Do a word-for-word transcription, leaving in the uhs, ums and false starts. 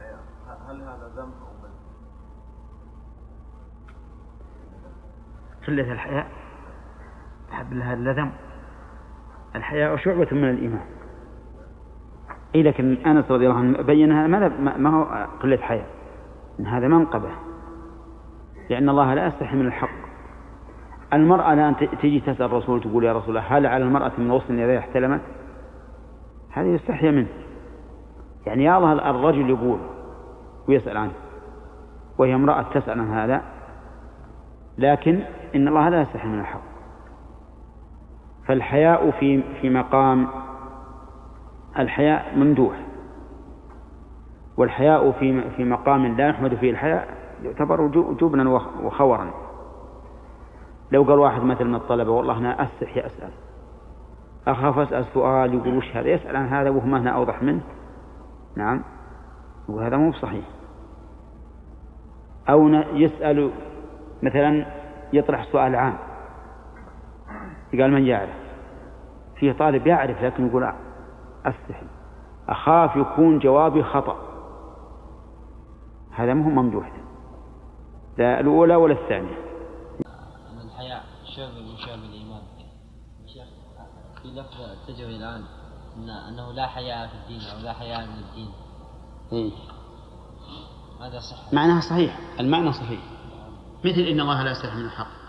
الحياء هل هذا ذم أو مذم؟ قلة الحياء تحب لها اللذم. الحياء شعبة من الإيمان. إيه لكن أنس رضي الله عنه بينها ما هو قلة حياء، إن هذا منقبة، لأن الله لا يستحي من الحق. المرأة الآن تيجي تسأل الرسول تقول يا رسول الله هل على المرأة من غسل إذا احتلمت؟ هذا يستحي منه. يعني يا الله الرجل يقول ويسأل عنه وهي امرأة تسأل عن هذا، لكن إن الله لا يستحي من الحق. فالحياء في في مقام الحياء ممدوح، والحياء في في مقام لا يحمد فيه الحياء يعتبر جبنا وخورا. لو قال واحد مثل من الطلبة والله أنا أستحي أسأل، أخاف أسأل سؤال يقول وش هذا، يسأل عن هذا وهو هنا أوضح منه، نعم، وهذا مو صحيح. أو يسأل مثلا يطرح سؤال عام، قال من يعرف، فيه طالب يعرف لكن يقول أستحي أخاف يكون جوابي خطأ، هذا مو ممدوح، لا الأولى ولا الثانية. الحياء شعب من شعب الإيمان. شيخ في لفظ اتجه الآن إن أنه لا حياء في الدين أو لا حياء من الدين. إيه. هذا صح. معناها صحيح، المعنى صحيح، مثل إن الله لا يستحي من الحق.